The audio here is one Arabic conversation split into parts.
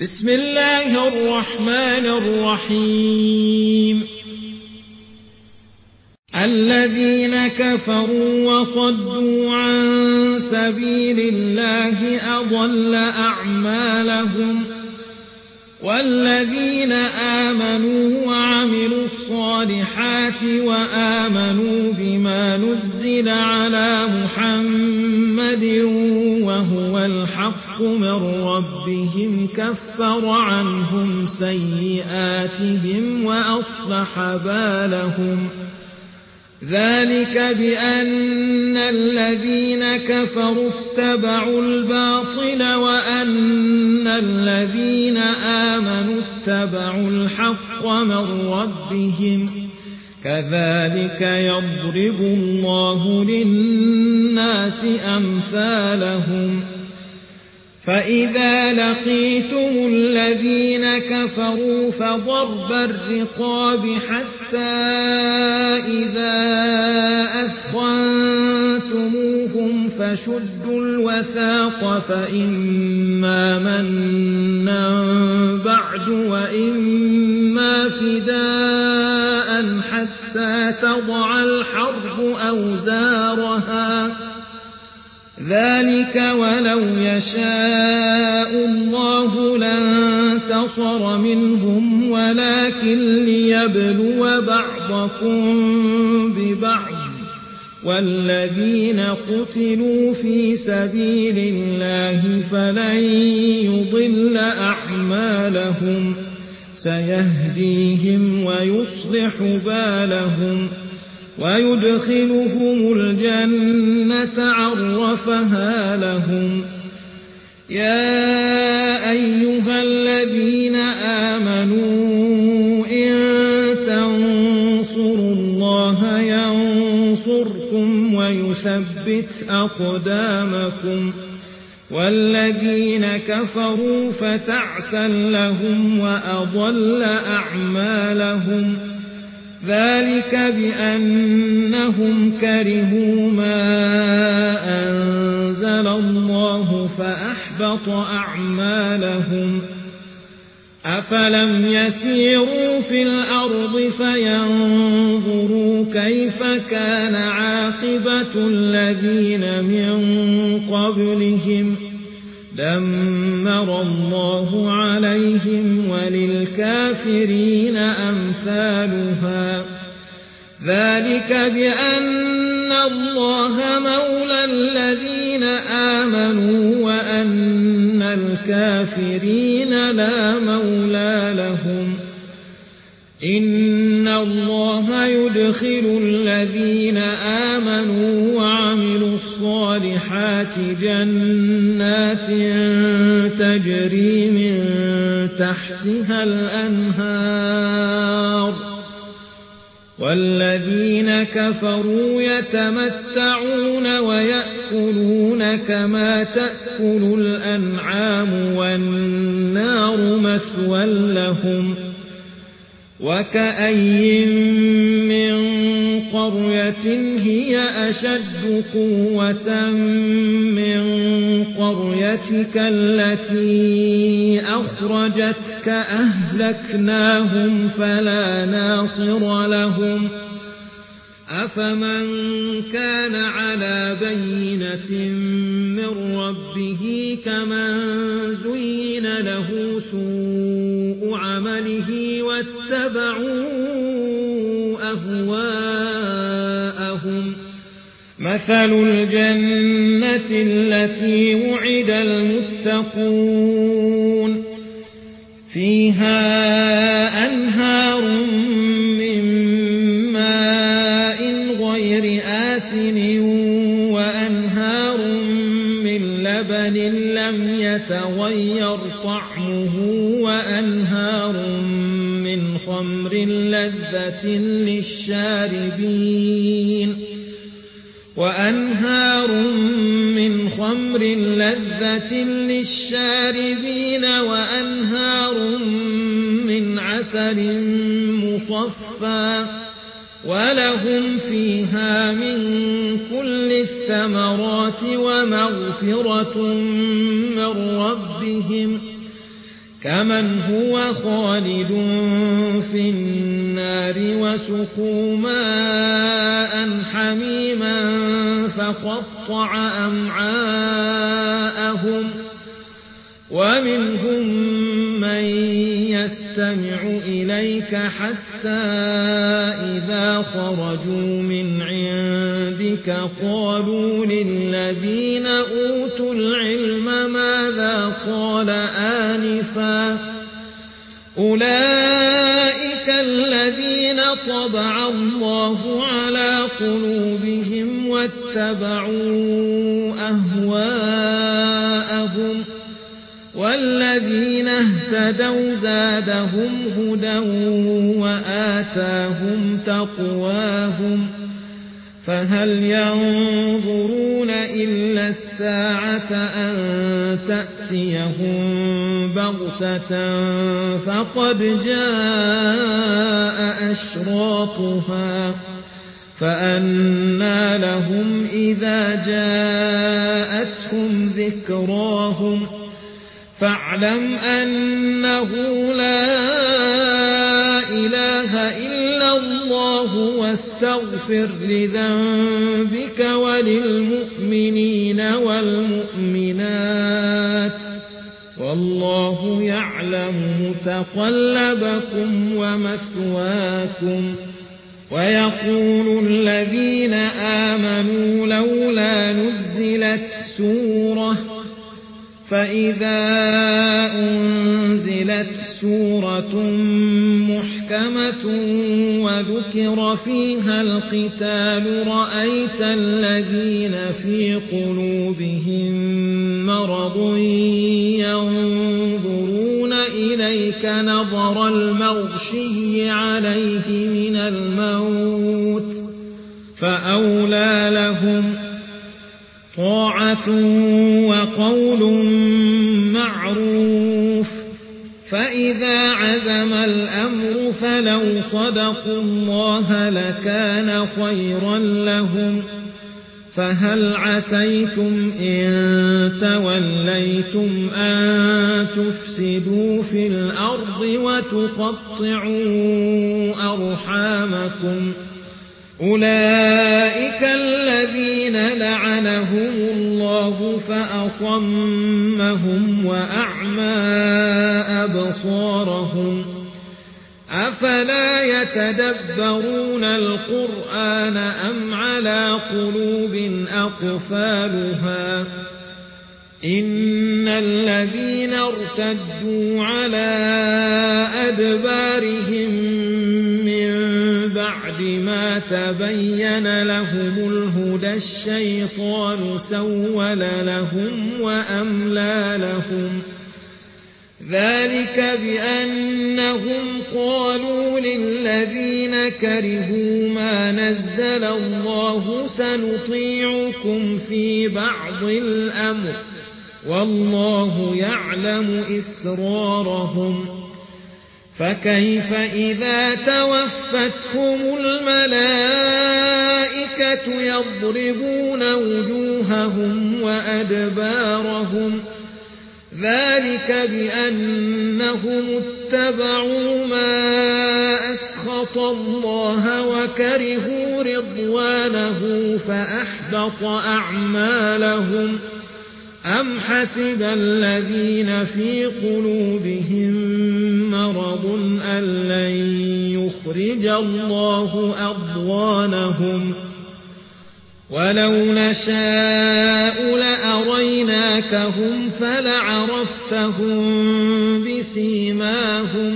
بسم الله الرحمن الرحيم الذين كفروا وصدوا عن سبيل الله أضل أعمالهم والذين آمنوا وعملوا الصالحات وآمنوا بما نزل على محمد وهو الحق من ربهم كفر عنهم سيئاتهم وأصلح بالهم ذلك بأن الذين كفروا اتبعوا الباطل وأن الذين آمنوا اتبعوا الحق من ربهم كذلك يضرب الله للناس أمثالهم فإذا لقيتم الذين كفروا فضرب الرقاب حتى إذا أثخنتموهم فشدوا الوثاق فإما منا بعد وإما فداء حتى تضع الحرب أوزارها ذلك ولو يشاء الله لانتصر منهم ولكن ليبلو بعضكم ببعض والذين قتلوا في سبيل الله فلن يضل أعمالهم سيهديهم ويصلح بالهم ويدخلهم الجنة عرفها لهم يا أيها الذين آمنوا إن تنصروا الله ينصركم ويثبت أقدامكم والذين كفروا فتعسا لهم وأضل أعمالهم ذلك بأنهم كرهوا ما أنزل الله فأحبط أعمالهم أفلم يسيروا في الأرض فينظروا كيف كان عاقبة الذين من قبلهم دمر الله عليهم وللكافرين أمثالها ذلك بأن الله مولى الذين آمنوا وأن الكافرين لا مولى لهم إن الله يدخل الذين آمنوا وعملوا الصالحات جنات تجري من تحتها الأنهار والذين كفروا يتمتعون ويأكلون كما تأكل الأنعام والنار مثوى لهم وكأي من قرية هي أشد قوة من قريتك التي أخرجتك أهلكناهم فلا ناصر لهم أفمن كان على بينة من ربه كمن زين له سوء عمله واتبعوا أهواءهم مثل الجنة التي وعد المتقون فيها أنهار من ماء غير آسن وأنهار من لبن لم يتغير طعمه وأنهار من خمر لذة للشاربين وأنهار من عسل مصفى ولهم فيها من كل الثمرات ومغفرة من ربهم كمن هو خالد في النار وسقوا ماء حميما فقطع أمعاءهم ومنهم من يستمع إليك حتى إذا خرجوا من عندك قالوا للذين أوتوا العلم ماذا قال آنفا أولئك الذين طبع الله على قلوبهم واتبعوا أهواءهم والذين اهتدوا زادهم هدى وآتاهم تقواهم فهل ينظرون إلا الساعة أن تأتيهم بغتة فقد جاء أشراطها فأنى لهم إذا جاءتهم ذكراهم فاعلم أنه لا إله إلا الله واستغفر لذنبك وللمؤمنين والمؤمنات والله يعلم متقلبكم ومثواكم ويقول الذين آمنوا لولا نزلت سورة فإذا أنزلت سورة محكمة وذكر فيها القتال رأيت الذين في قلوبهم مرض ينظرون إليك نظر المغشي عليه من الموت فأولى لهم طاعة وقول معروف فإذا عزم الأمر فلو صدقوا الله لكان خيرا لهم فهل عسيتم إن توليتم أن تفسدوا في الأرض وتقطعوا أرحامكم أولئك الذين لعنهم الله فأصمهم وأعمى أبصارهم أفلا يتدبرون القرآن أم على قلوب أقفالها إن الذين ارتدوا على أدبارهم من بعد ما تبين لهم الهدى الشيطان سول لهم وأملى لهم ذلك بأنهم قالوا للذين كرهوا ما نزل الله سنطيعكم في بعض الأمر والله يعلم إسرارهم فكيف إذا توفتهم الملائكة يضربون وجوههم وأدبارهم ذلك بأنهم اتبعوا ما أسخط الله وكرهوا رضوانه فأحبط أعمالهم أم حسب الذين في قلوبهم مرض أن لن يخرج الله أضغانهم ولو نشاء لأريناكهم فلعرفتهم بسيماهم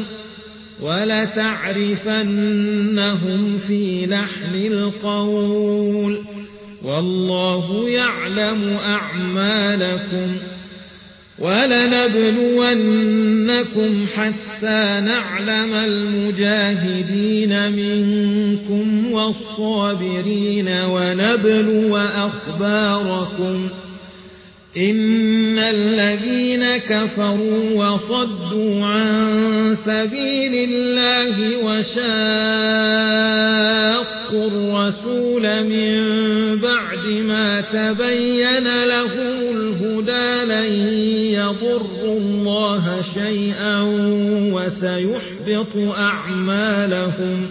ولتعرفنهم في لحن القول والله يعلم أعمالكم ولنبلونكم حتى نعلم المجاهدين منكم والصابرين ونبلو أخباركم إن الذين كفروا وصدوا عن سبيل الله وشاقوا الرسول من بعد ما تبين لهم الهدى لن يضروا الله شيئا وسيحبط أعمالهم.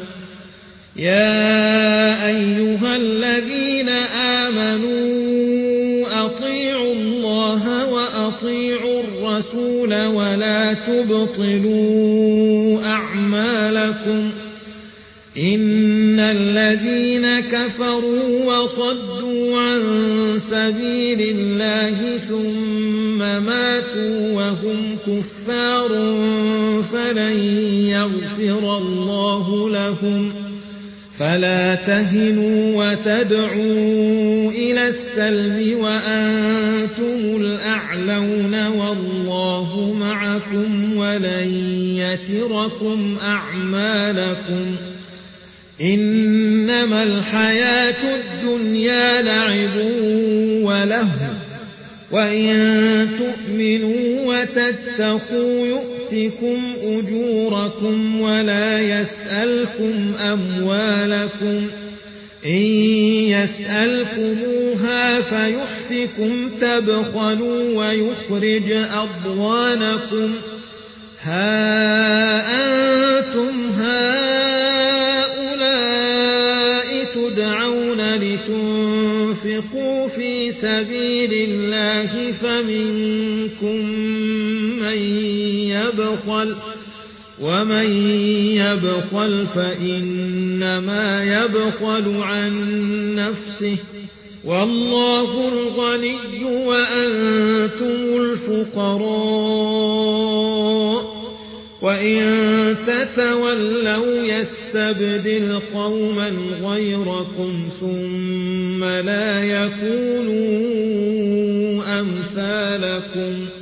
يا أيها الذين آمنوا أطيعوا الله وأطيعوا الرسول ولا تبطلوا أعمالكم. إن الذين كفروا وصدوا عن سبيل الله ثم ماتوا وهم كفار فلن يغفر الله لهم. فلا تهنوا وتدعوا إلى السلم وأنتم الأعلون والله معكم ولن يتركم أعمالكم. إنما الحياة الدنيا لعب ولهو وإن تؤمنوا وتتقوا يؤتكم أجوركم ولا يسألكم أموالكم. إن يسألكموها فيحفكم تبخلوا ويخرج أضغانكم. ها أنتم هؤلاء تدعون لتنفقوا في سبيل الله فمنكم من يبخل ومن يبخل فإنما يبخل عن نفسه والله الغني وأنتم الفقراء. وإن تتولوا يستبدل قوما غيركم ثم لا يكونوا أمثالكم.